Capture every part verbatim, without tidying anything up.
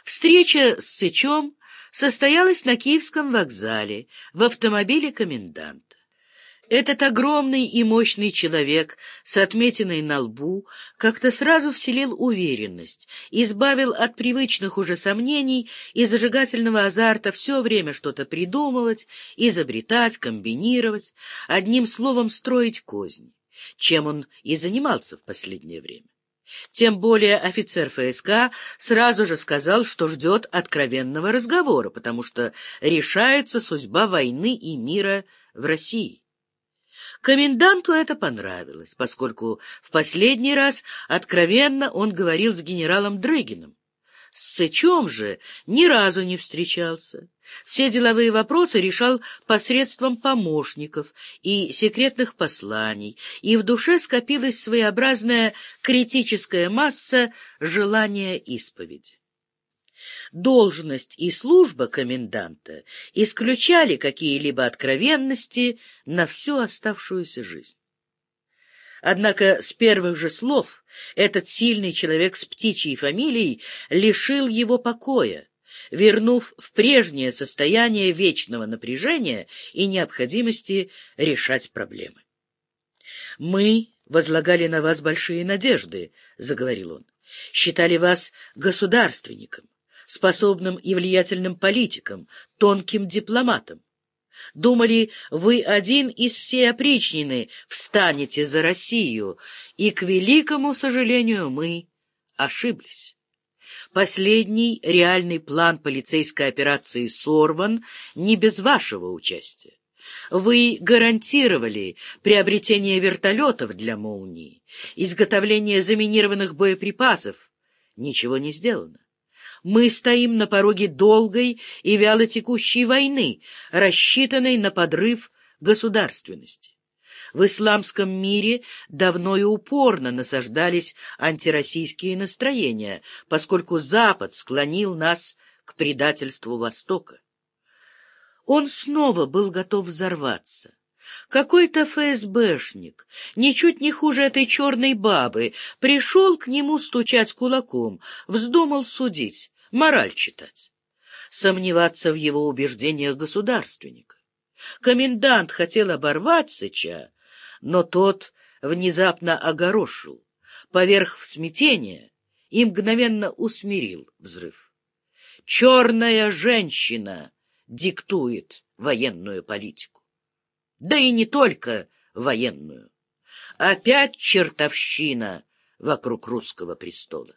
Встреча с Сычом состоялась на Киевском вокзале в автомобиле коменданта. Этот огромный и мощный человек с отметиной на лбу как-то сразу вселил уверенность, избавил от привычных уже сомнений и зажигательного азарта все время что-то придумывать, изобретать, комбинировать, одним словом строить козни, чем он и занимался в последнее время. Тем более офицер ФСК сразу же сказал, что ждет откровенного разговора, потому что решается судьба войны и мира в России. Коменданту это понравилось, поскольку в последний раз откровенно он говорил с генералом Дрыгиным. С Сычом же ни разу не встречался. Все деловые вопросы решал посредством помощников и секретных посланий, и в душе скопилась своеобразная критическая масса желания исповеди. Должность и служба коменданта исключали какие-либо откровенности на всю оставшуюся жизнь. Однако с первых же слов этот сильный человек с птичьей фамилией лишил его покоя, вернув в прежнее состояние вечного напряжения и необходимости решать проблемы. «Мы возлагали на вас большие надежды», — заговорил он, — «считали вас государственником, способным и влиятельным политиком, тонким дипломатом. Думали, вы один из всей опричнины встанете за Россию, и, к великому сожалению, мы ошиблись. Последний реальный план полицейской операции сорван не без вашего участия. Вы гарантировали приобретение вертолетов для «Молнии», изготовление заминированных боеприпасов. Ничего не сделано. Мы стоим на пороге долгой и вялотекущей войны, рассчитанной на подрыв государственности. В исламском мире давно и упорно насаждались антироссийские настроения, поскольку Запад склонил нас к предательству Востока. Он снова был готов взорваться. Какой-то ФСБшник, ничуть не хуже этой черной бабы, пришел к нему стучать кулаком, вздумал судить, мораль читать, сомневаться в его убеждениях государственника. Комендант хотел оборвать Сыча, но тот внезапно огорошил, поверх смятения и мгновенно усмирил взрыв. Черная женщина диктует военную политику. Да и не только военную. Опять чертовщина вокруг русского престола.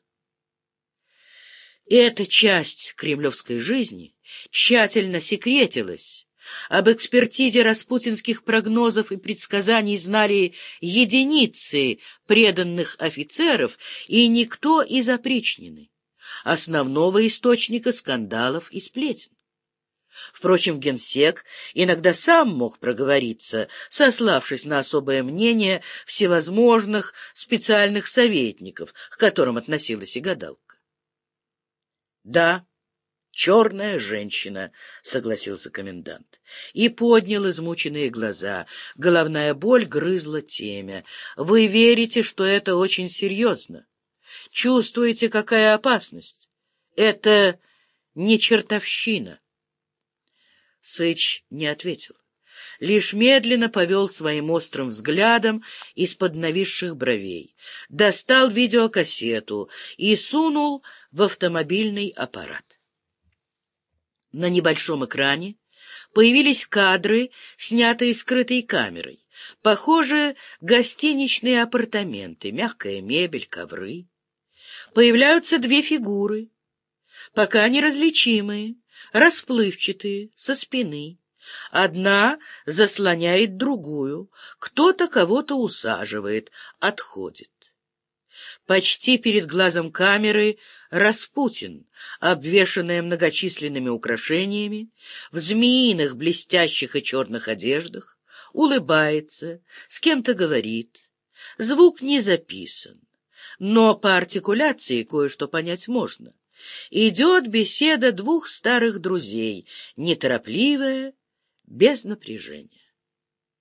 И эта часть кремлевской жизни тщательно секретилась. Об экспертизе распутинских прогнозов и предсказаний знали единицы преданных офицеров и никто из опричнины, основного источника скандалов и сплетен. Впрочем, генсек иногда сам мог проговориться, сославшись на особое мнение всевозможных специальных советников, к которым относилась и гадалка. «Да, черная женщина», — согласился комендант, и поднял измученные глаза. Головная боль грызла темя. «Вы верите, что это очень серьезно? Чувствуете, какая опасность? Это не чертовщина». Сыч не ответил, лишь медленно повел своим острым взглядом из-под нависших бровей, достал видеокассету и сунул в автомобильный аппарат. На небольшом экране появились кадры, снятые скрытой камерой. Похоже, гостиничные апартаменты, мягкая мебель, ковры. Появляются две фигуры, пока неразличимые, расплывчатые, со спины. Одна заслоняет другую, кто-то кого-то усаживает, отходит. Почти перед глазом камеры Распутин, обвешанная многочисленными украшениями, в змеиных блестящих и черных одеждах, улыбается, с кем-то говорит. Звук не записан, но по артикуляции кое-что понять можно. Идет беседа двух старых друзей, неторопливая, без напряжения.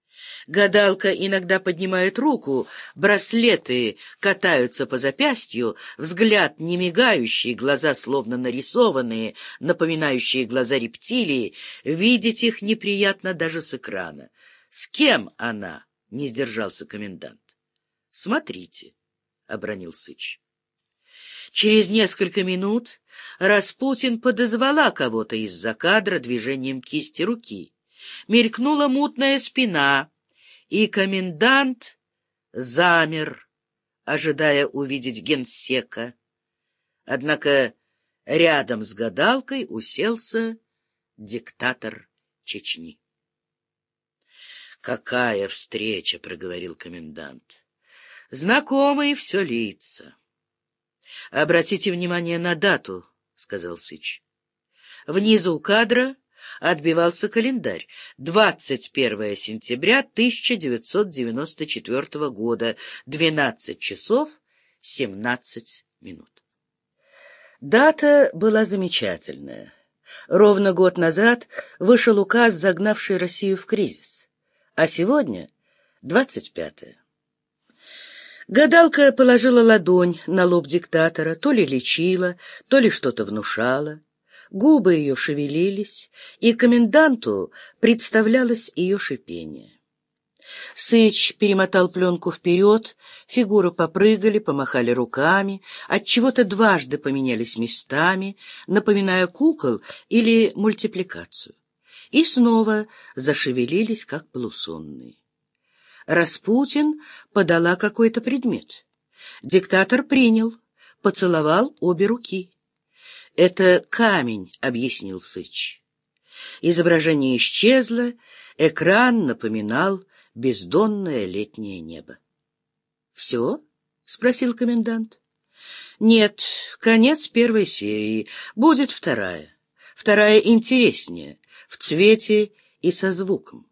Гадалка иногда поднимает руку, браслеты катаются по запястью, взгляд не мигающий, глаза словно нарисованные, напоминающие глаза рептилии. Видеть их неприятно даже с экрана. «С кем она?» — не сдержался комендант. «Смотрите», — обронил Сыч. Через несколько минут Распутин подозвала кого-то из-за кадра движением кисти руки. Мелькнула мутная спина, и комендант замер, ожидая увидеть генсека. Однако рядом с гадалкой уселся диктатор Чечни. «Какая встреча!» — проговорил комендант. «Знакомые все лица». «Обратите внимание на дату», — сказал Сыч. Внизу кадра отбивался календарь. двадцать первое сентября тысяча девятьсот девяносто четвёртого года, двенадцать часов семнадцать минут. Дата была замечательная. Ровно год назад вышел указ, загнавший Россию в кризис. А сегодня двадцать пятое. Гадалка положила ладонь на лоб диктатора, то ли лечила, то ли что-то внушала. Губы ее шевелились, и коменданту представлялось ее шипение. Сыч перемотал пленку вперед, фигуры попрыгали, помахали руками, отчего-то дважды поменялись местами, напоминая кукол или мультипликацию, и снова зашевелились, как полусонные. Распутин подала какой-то предмет. Диктатор принял, поцеловал обе руки. «Это камень», — объяснил Сыч. Изображение исчезло, экран напоминал бездонное летнее небо. «Все?» — спросил комендант. «Нет, конец первой серии. Будет вторая. Вторая интереснее, в цвете и со звуком».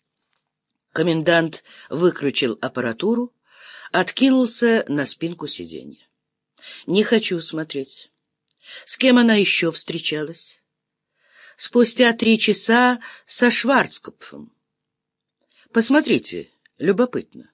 Комендант выключил аппаратуру, откинулся на спинку сиденья. «Не хочу смотреть. С кем она еще встречалась?» «Спустя три часа со Шварцкопфом». «Посмотрите, любопытно».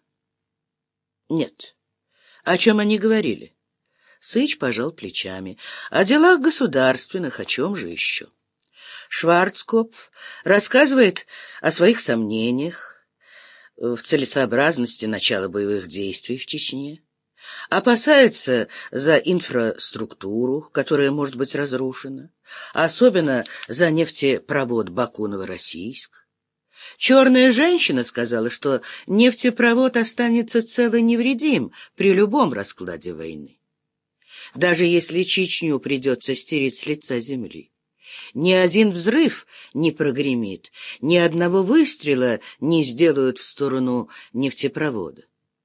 «Нет». «О чем они говорили?» Сыч пожал плечами. «О делах государственных, о чем же еще?» Шварцкопф рассказывает о своих сомнениях в целесообразности начала боевых действий в Чечне, опасается за инфраструктуру, которая может быть разрушена, особенно за нефтепровод Баку-Новороссийск. Черная женщина сказала, что нефтепровод останется цел и невредим при любом раскладе войны, даже если Чечню придется стереть с лица земли. Ни один взрыв не прогремит, ни одного выстрела не сделают в сторону нефтепровода.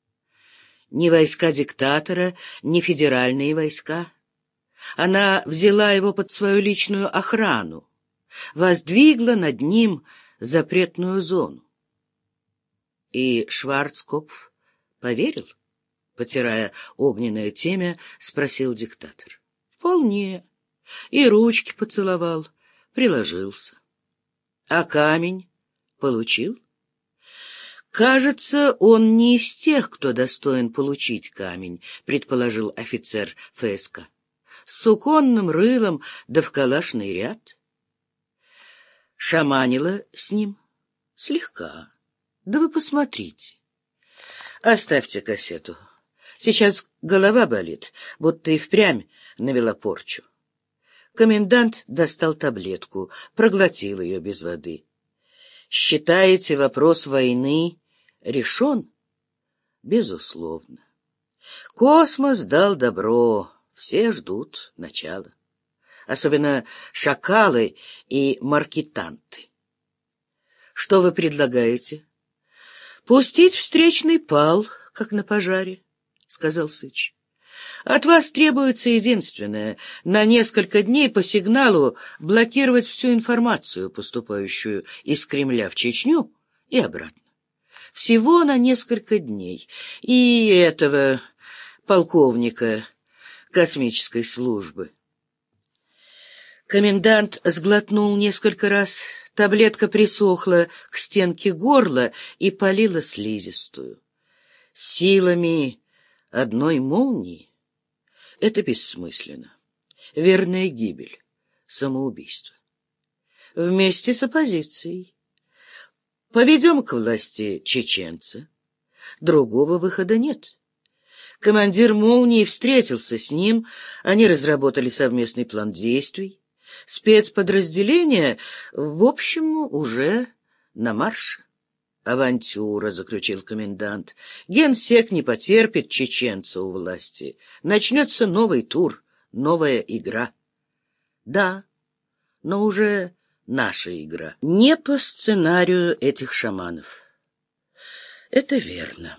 Ни войска диктатора, ни федеральные войска. Она взяла его под свою личную охрану, воздвигла над ним запретную зону. И Шварцкопф поверил, потирая огненное темя, спросил диктатор. Вполне. И ручки поцеловал, приложился. А камень получил? Кажется, он не из тех, кто достоин получить камень, предположил офицер ФСК. С суконным рылом да в калашный ряд. Шаманила с ним? Слегка. Да вы посмотрите. Оставьте кассету. Сейчас голова болит, будто и впрямь навела порчу. Комендант достал таблетку, проглотил ее без воды. «Считаете, вопрос войны решен?» «Безусловно. Космос дал добро, все ждут начала. Особенно шакалы и маркетанты. Что вы предлагаете?» «Пустить встречный пал, как на пожаре», — сказал Сыч. «От вас требуется единственное — на несколько дней по сигналу блокировать всю информацию, поступающую из Кремля в Чечню и обратно. Всего на несколько дней. И этого полковника космической службы». Комендант сглотнул несколько раз, Таблетка присохла к стенке горла и палила слизистую. Силами одной молнии это бессмысленно. Верная гибель, самоубийство. Вместе с оппозицией. Поведем к власти чеченца. Другого выхода нет. Командир «Молнии» встретился с ним, они разработали совместный план действий. Спецподразделение, в общем, уже на марше. «Авантюра», — заключил комендант. «Генсек не потерпит чеченца у власти. Начнется новый тур, новая игра». Да, но уже наша игра. Не по сценарию этих шаманов. Это верно.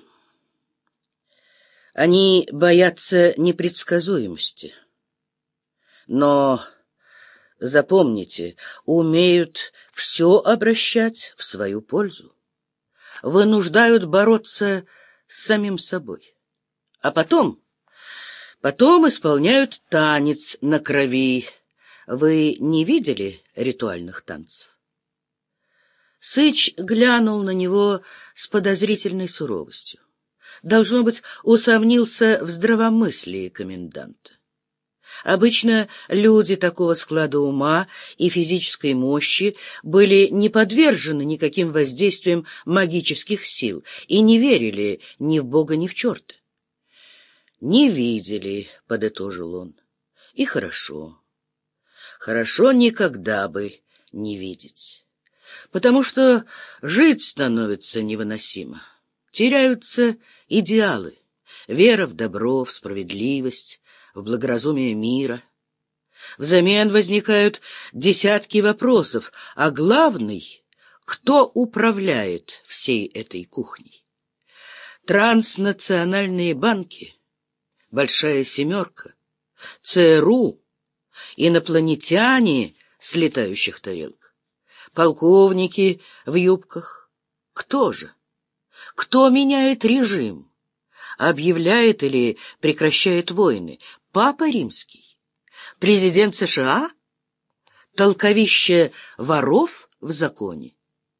Они боятся непредсказуемости. Но, запомните, умеют все обращать в свою пользу. Вынуждают бороться с самим собой. А потом, потом исполняют танец на крови. Вы не видели ритуальных танцев? Сыч глянул на него с подозрительной суровостью. Должно быть, усомнился в здравомыслии коменданта. Обычно люди такого склада ума и физической мощи были не подвержены никаким воздействиям магических сил и не верили ни в Бога, ни в черта. «Не видели», — подытожил он, — «и хорошо. Хорошо никогда бы не видеть, потому что жить становится невыносимо. Теряются идеалы, вера в добро, в справедливость, в благоразумие мира. Взамен возникают десятки вопросов, а главный — кто управляет всей этой кухней? Транснациональные банки, Большая семерка, ЦРУ, инопланетяне с летающих тарелок, полковники в юбках. Кто же? Кто меняет режим? Объявляет или прекращает войны? Папа Римский? Президент США? Толковище воров в законе?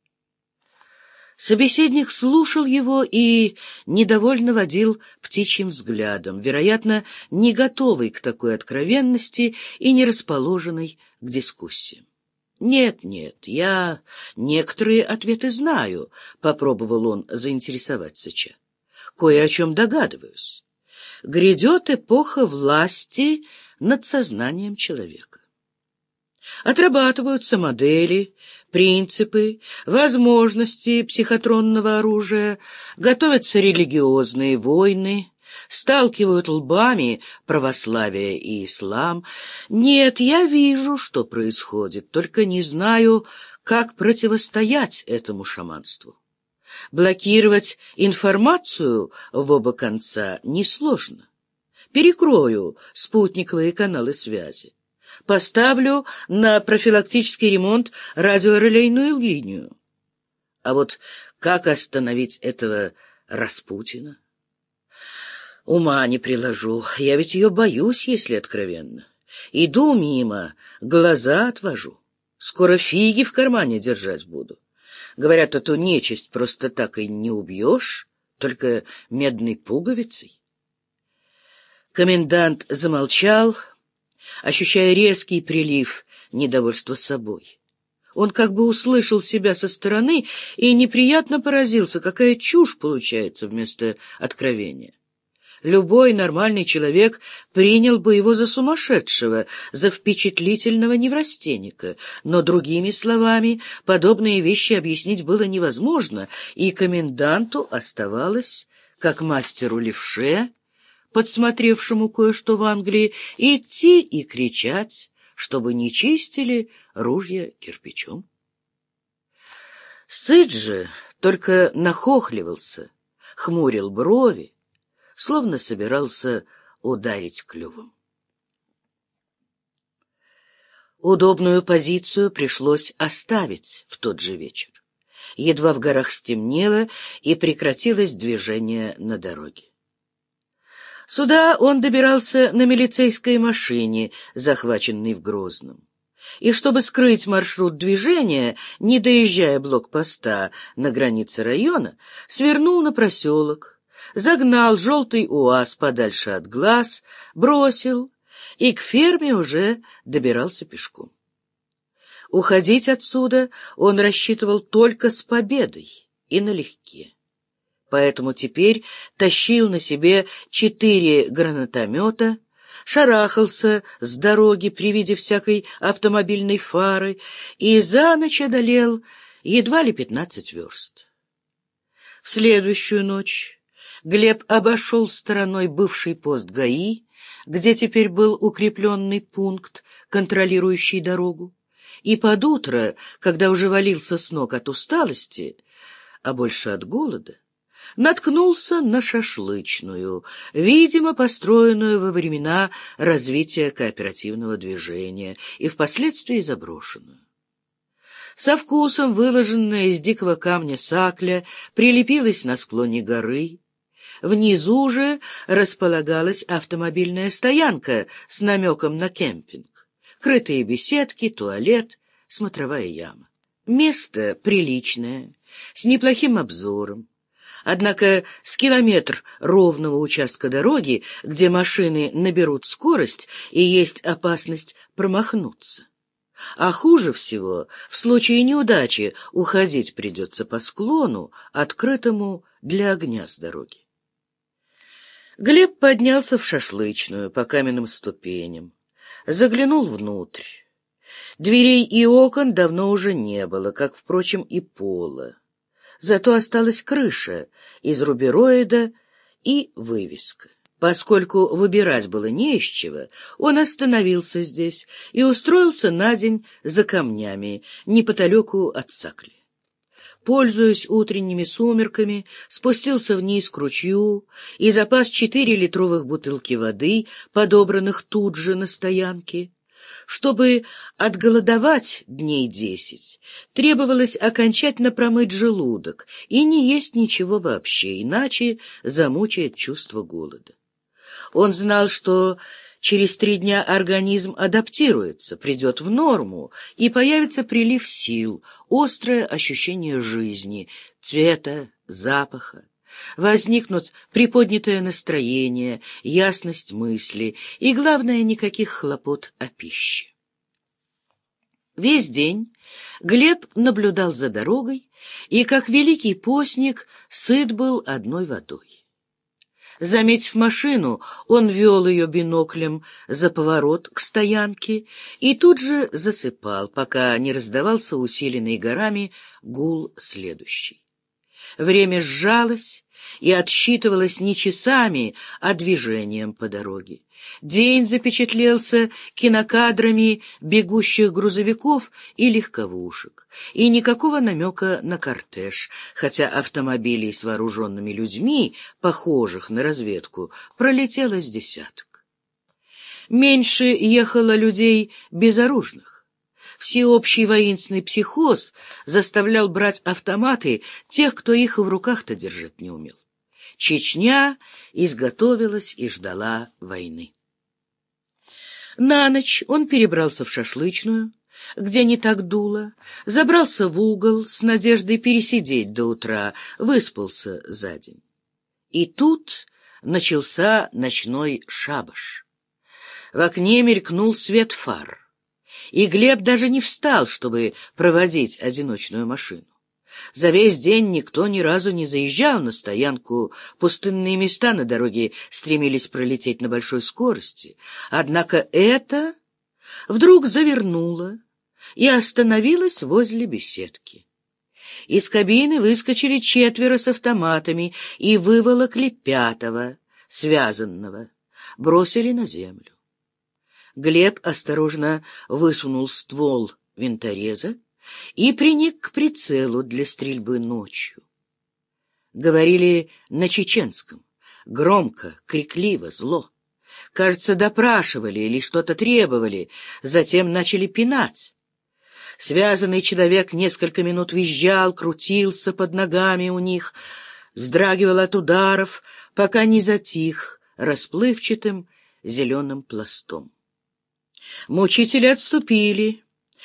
Собеседник слушал его и недовольно водил птичьим взглядом, вероятно, не готовый к такой откровенности и не расположенный к дискуссиям. «Нет, нет, я некоторые ответы знаю», — попробовал он заинтересовать Сыча. «Кое о чем догадываюсь. Грядет эпоха власти над сознанием человека. Отрабатываются модели, принципы, возможности психотронного оружия, готовятся религиозные войны, сталкивают лбами православие и ислам. Нет, я вижу, что происходит, только не знаю, как противостоять этому шаманству. Блокировать информацию в оба конца несложно. Перекрою спутниковые каналы связи. Поставлю на профилактический ремонт радиорелейную линию. А вот как остановить этого Распутина? Ума не приложу, я ведь ее боюсь, если откровенно. Иду мимо, глаза отвожу. Скоро фиги в кармане держать буду. Говорят, эту нечисть просто так и не убьешь, только медной пуговицей. Комендант замолчал, ощущая резкий прилив недовольства собой. Он как бы услышал себя со стороны и неприятно поразился, какая чушь получается вместо откровения. Любой нормальный человек принял бы его за сумасшедшего, за впечатлительного неврастенника, но, другими словами, подобные вещи объяснить было невозможно, и коменданту оставалось, как мастеру левше, подсмотревшему кое-что в Англии, идти и кричать, чтобы не чистили ружья кирпичом. Сыч же только нахохливался, хмурил брови, словно собирался ударить клювом. Удобную позицию пришлось оставить в тот же вечер. Едва в горах стемнело, и прекратилось движение на дороге. Сюда он добирался на милицейской машине, захваченной в Грозном. И чтобы скрыть маршрут движения, не доезжая блокпоста на границе района, свернул на проселок, загнал желтый УАЗ подальше от глаз, бросил и к ферме уже добирался пешком. Уходить отсюда он рассчитывал только с победой и налегке. Поэтому теперь тащил на себе четыре гранатомета, шарахался с дороги при виде всякой автомобильной фары и за ночь одолел едва ли пятнадцать верст. В следующую ночь Глеб обошел стороной бывший пост ГАИ, где теперь был укрепленный пункт, контролирующий дорогу, и под утро, когда уже валился с ног от усталости, а больше от голода, наткнулся на шашлычную, видимо, построенную во времена развития кооперативного движения и впоследствии заброшенную. Со вкусом выложенная из дикого камня сакля прилепилась на склоне горы. Внизу же располагалась автомобильная стоянка с намеком на кемпинг, крытые беседки, туалет, смотровая яма. Место приличное, с неплохим обзором. Однако с километр ровного участка дороги, где машины наберут скорость и есть опасность промахнуться. А хуже всего, в случае неудачи, уходить придется по склону, открытому для огня с дороги. Глеб поднялся в шашлычную по каменным ступеням, заглянул внутрь. Дверей и окон давно уже не было, как, впрочем, и пола. Зато осталась крыша из рубероида и вывеска. Поскольку выбирать было не из чего, он остановился здесь и устроился на день за камнями, неподалеку от сакли. Пользуясь утренними сумерками, спустился вниз к ручью и запас четыре литровых бутылки воды, подобранных тут же на стоянке. Чтобы отголодовать дней десять, требовалось окончательно промыть желудок и не есть ничего вообще, иначе замучает чувство голода. Он знал, что через три дня организм адаптируется, придет в норму, и появится прилив сил, острое ощущение жизни, цвета, запаха. Возникнут приподнятое настроение, ясность мысли и, главное, никаких хлопот о пище. Весь день Глеб наблюдал за дорогой и, как великий постник, сыт был одной водой. Заметив машину, он вел ее биноклем за поворот к стоянке и тут же засыпал, пока не раздавался усиленный горами гул следующий. Время сжалось и отсчитывалось не часами, а движением по дороге. День запечатлелся кинокадрами бегущих грузовиков и легковушек, и никакого намека на кортеж, хотя автомобилей с вооруженными людьми, похожих на разведку, пролетело с десяток. Меньше ехало людей безоружных. Всеобщий воинственный психоз заставлял брать автоматы тех, кто их в руках-то держать не умел. Чечня изготовилась и ждала войны. На ночь он перебрался в шашлычную, где не так дуло, забрался в угол с надеждой пересидеть до утра, выспался за день. И тут начался ночной шабаш. В окне мелькнул свет фар. И Глеб даже не встал, чтобы проводить одиночную машину. За весь день никто ни разу не заезжал на стоянку, пустынные места на дороге стремились пролететь на большой скорости. Однако это вдруг завернуло и остановилось возле беседки. Из кабины выскочили четверо с автоматами и выволокли пятого, связанного, бросили на землю. Глеб осторожно высунул ствол винтореза и приник к прицелу для стрельбы ночью. Говорили на чеченском, громко, крикливо, зло. Кажется, допрашивали или что-то требовали, затем начали пинать. Связанный человек несколько минут визжал, крутился под ногами у них, вздрагивал от ударов, пока не затих расплывчатым зеленым пластом. Мучители отступили,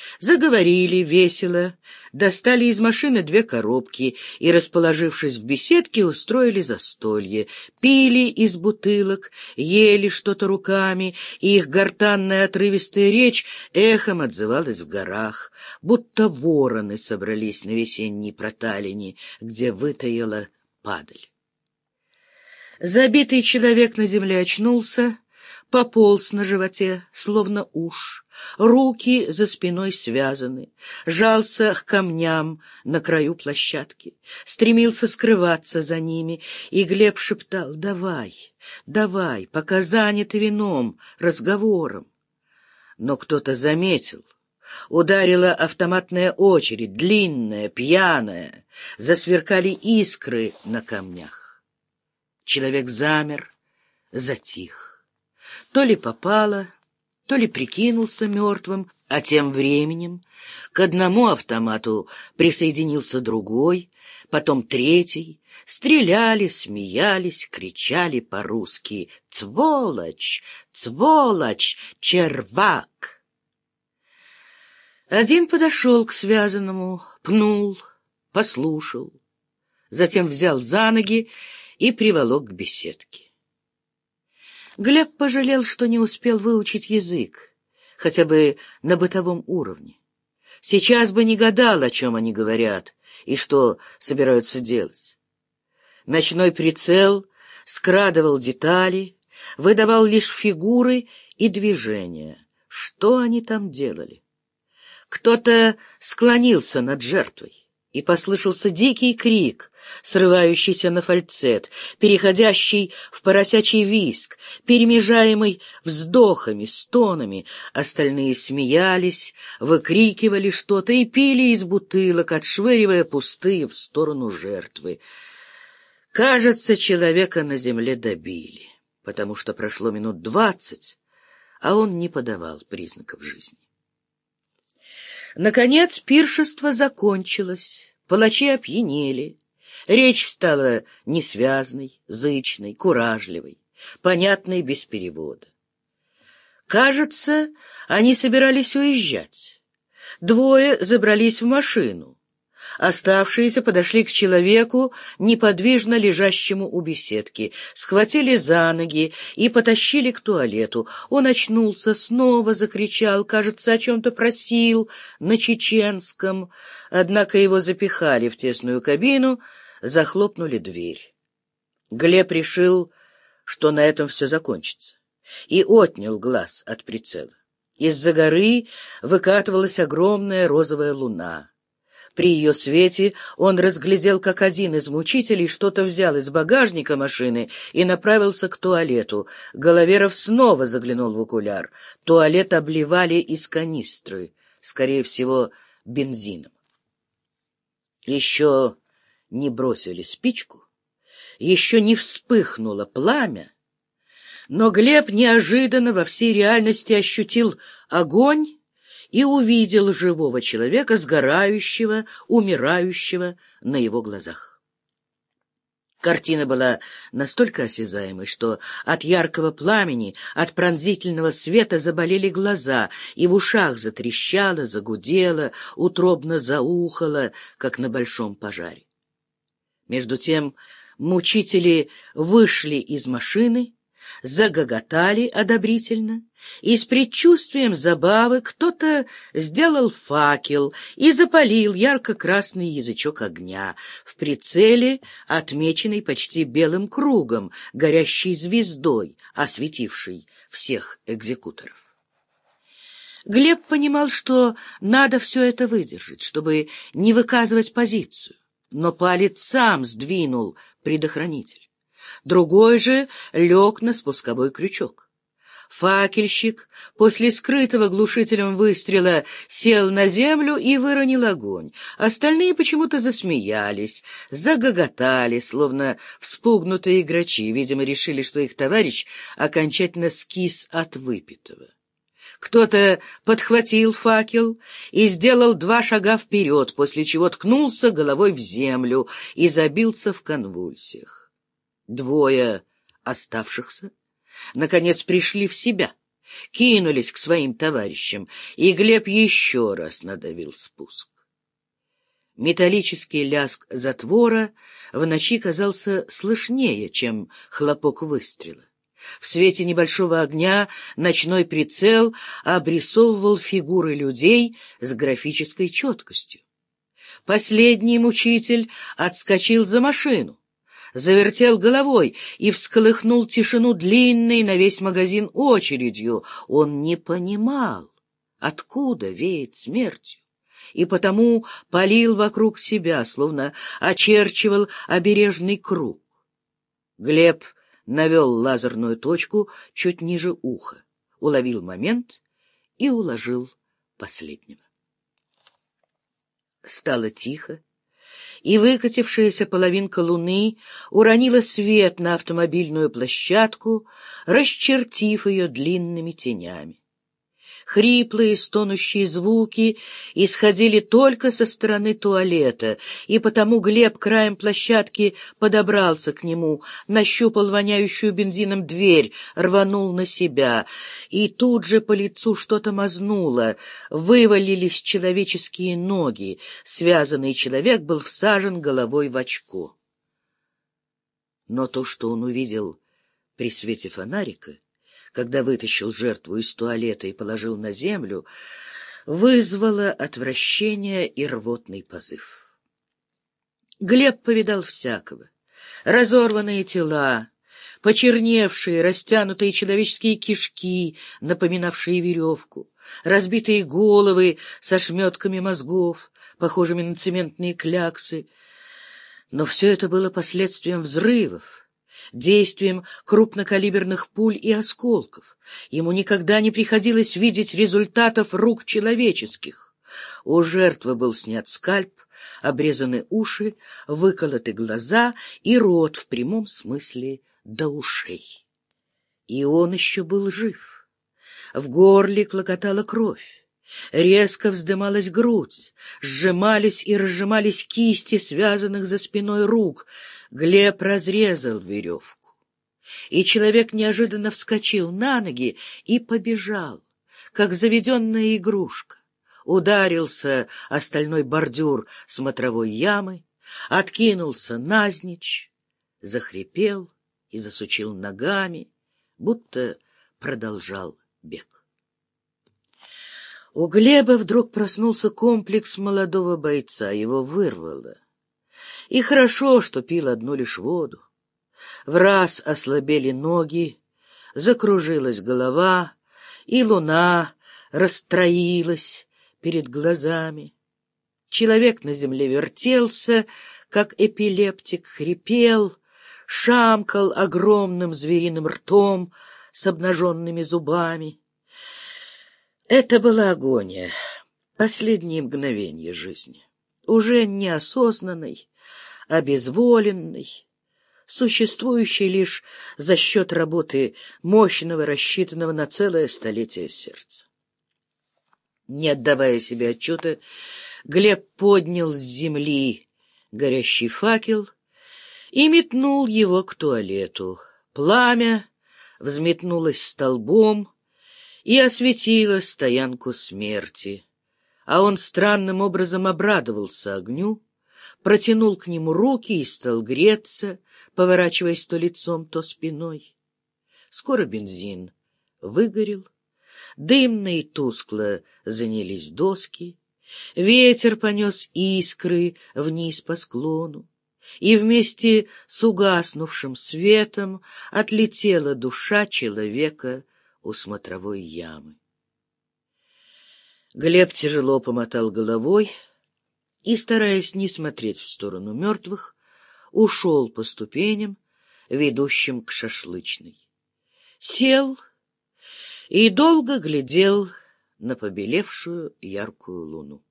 Заговорили весело, достали из машины две коробки и, расположившись в беседке, устроили застолье. Пили из бутылок, ели что-то руками, и их гортанная отрывистая речь эхом отзывалась в горах, будто вороны собрались на весенней проталине, где вытаяла падаль. Забитый человек на земле очнулся, пополз на животе, словно уж, руки за спиной связаны, жался к камням на краю площадки, стремился скрываться за ними, и Глеб шептал: «Давай, давай, пока заняты вином, разговором». Но кто-то заметил. Ударила автоматная очередь, длинная, пьяная, засверкали искры на камнях. Человек замер, затих. То ли попало, то ли прикинулся мертвым, а тем временем к одному автомату присоединился другой, потом третий. Стреляли, смеялись, кричали по-русски: «Цволочь! Цволочь! Червак!» Один подошел к связанному, пнул, послушал, затем взял за ноги и приволок к беседке. Глеб пожалел, что не успел выучить язык, хотя бы на бытовом уровне. Сейчас бы не гадал, о чем они говорят и что собираются делать. Ночной прицел скрадывал детали, выдавал лишь фигуры и движения. Что они там делали? Кто-то склонился над жертвой, и послышался дикий крик, срывающийся на фальцет, переходящий в поросячий визг, перемежаемый вздохами, стонами. Остальные смеялись, выкрикивали что-то и пили из бутылок, отшвыривая пустые в сторону жертвы. Кажется, человека на земле добили, потому что прошло минут двадцать, а он не подавал признаков жизни. Наконец пиршество закончилось, палачи опьянели, речь стала несвязной, зычной, куражливой, понятной без перевода. Кажется, они собирались уезжать. Двое забрались в машину. Оставшиеся подошли к человеку, неподвижно лежащему у беседки, схватили за ноги и потащили к туалету. Он очнулся, снова закричал, кажется, о чем-то просил на чеченском, однако его запихали в тесную кабину, захлопнули дверь. Глеб решил, что на этом все закончится, и отнял глаз от прицела. Из-за горы выкатывалась огромная розовая луна. При ее свете он разглядел, как один из мучителей что-то взял из багажника машины и направился к туалету. Головеров снова заглянул в окуляр. Туалет обливали из канистры, скорее всего, бензином. Еще не бросили спичку, еще не вспыхнуло пламя, но Глеб неожиданно во всей реальности ощутил огонь и увидел живого человека, сгорающего, умирающего на его глазах. Картина была настолько осязаемой, что от яркого пламени, от пронзительного света заболели глаза, и в ушах затрещало, загудело, утробно заухало, как на большом пожаре. Между тем мучители вышли из машины, загоготали одобрительно, и с предчувствием забавы кто-то сделал факел и запалил ярко-красный язычок огня, в прицеле отмеченный почти белым кругом, горящей звездой, осветившей всех экзекуторов. Глеб понимал, что надо все это выдержать, чтобы не выказывать позицию, но палец сам сдвинул предохранитель. Другой же лег на спусковой крючок. Факельщик после скрытого глушителем выстрела сел на землю и выронил огонь. Остальные почему-то засмеялись, загоготали, словно вспугнутые грачи, видимо, решили, что их товарищ окончательно скис от выпитого. Кто-то подхватил факел и сделал два шага вперед, после чего ткнулся головой в землю и забился в конвульсиях. Двое оставшихся наконец пришли в себя кинулись к своим товарищам, и Глеб еще раз надавил спуск. Металлический лязг затвора в ночи казался слышнее, чем хлопок выстрела. В свете небольшого огня ночной прицел обрисовывал фигуры людей с графической четкостью. Последний мучитель отскочил за машину, завертел головой и всколыхнул тишину длинной на весь магазин очередью. Он не понимал, откуда веет смертью, и потому палил вокруг себя, словно очерчивал обережный круг. Глеб навел лазерную точку чуть ниже уха, уловил момент и уложил последнего. Стало тихо, и выкатившаяся половинка луны уронила свет на автомобильную площадку, расчертив ее длинными тенями. Хриплые, стонущие звуки исходили только со стороны туалета, и потому Глеб краем площадки подобрался к нему, нащупал воняющую бензином дверь, рванул на себя, и тут же по лицу что-то мазнуло, вывалились человеческие ноги, связанный человек был всажен головой в очко. Но то, что он увидел при свете фонарика, когда вытащил жертву из туалета и положил на землю, вызвало отвращение и рвотный позыв. Глеб повидал всякого. Разорванные тела, почерневшие, растянутые человеческие кишки, напоминавшие веревку, разбитые головы со шметками мозгов, похожими на цементные кляксы. Но все это было последствием взрывов, действием крупнокалиберных пуль и осколков. Ему никогда не приходилось видеть результатов рук человеческих. У жертвы был снят скальп, обрезаны уши, выколоты глаза и рот в прямом смысле до ушей. И он еще был жив. В горле клокотала кровь. Резко вздымалась грудь, сжимались и разжимались кисти, связанных за спиной рук. Глеб разрезал веревку, и человек неожиданно вскочил на ноги и побежал, как заведенная игрушка. Ударился о стальной бордюр смотровой ямы, откинулся навзничь, захрипел и засучил ногами, будто продолжал бег. У Глеба вдруг проснулся комплекс молодого бойца, его вырвало. И хорошо, что пил одну лишь воду. Враз ослабели ноги, закружилась голова, и луна расстроилась перед глазами. Человек на земле вертелся, как эпилептик, хрипел, шамкал огромным звериным ртом с обнаженными зубами. Это была агония, последние мгновения жизни, уже неосознанной, обезволенной, существующей лишь за счет работы мощного, рассчитанного на целое столетие сердца. Не отдавая себе отчета, Глеб поднял с земли горящий факел и метнул его к туалету. Пламя взметнулось столбом и осветило стоянку смерти, а он странным образом обрадовался огню, протянул к нему руки и стал греться, поворачиваясь то лицом, то спиной. Скоро бензин выгорел, дымно и тускло занялись доски, ветер понес искры вниз по склону, и вместе с угаснувшим светом отлетела душа человека у смотровой ямы. Глеб тяжело помотал головой и, стараясь не смотреть в сторону мертвых, ушел по ступеням, ведущим к шашлычной. Сел и долго глядел на побелевшую яркую луну.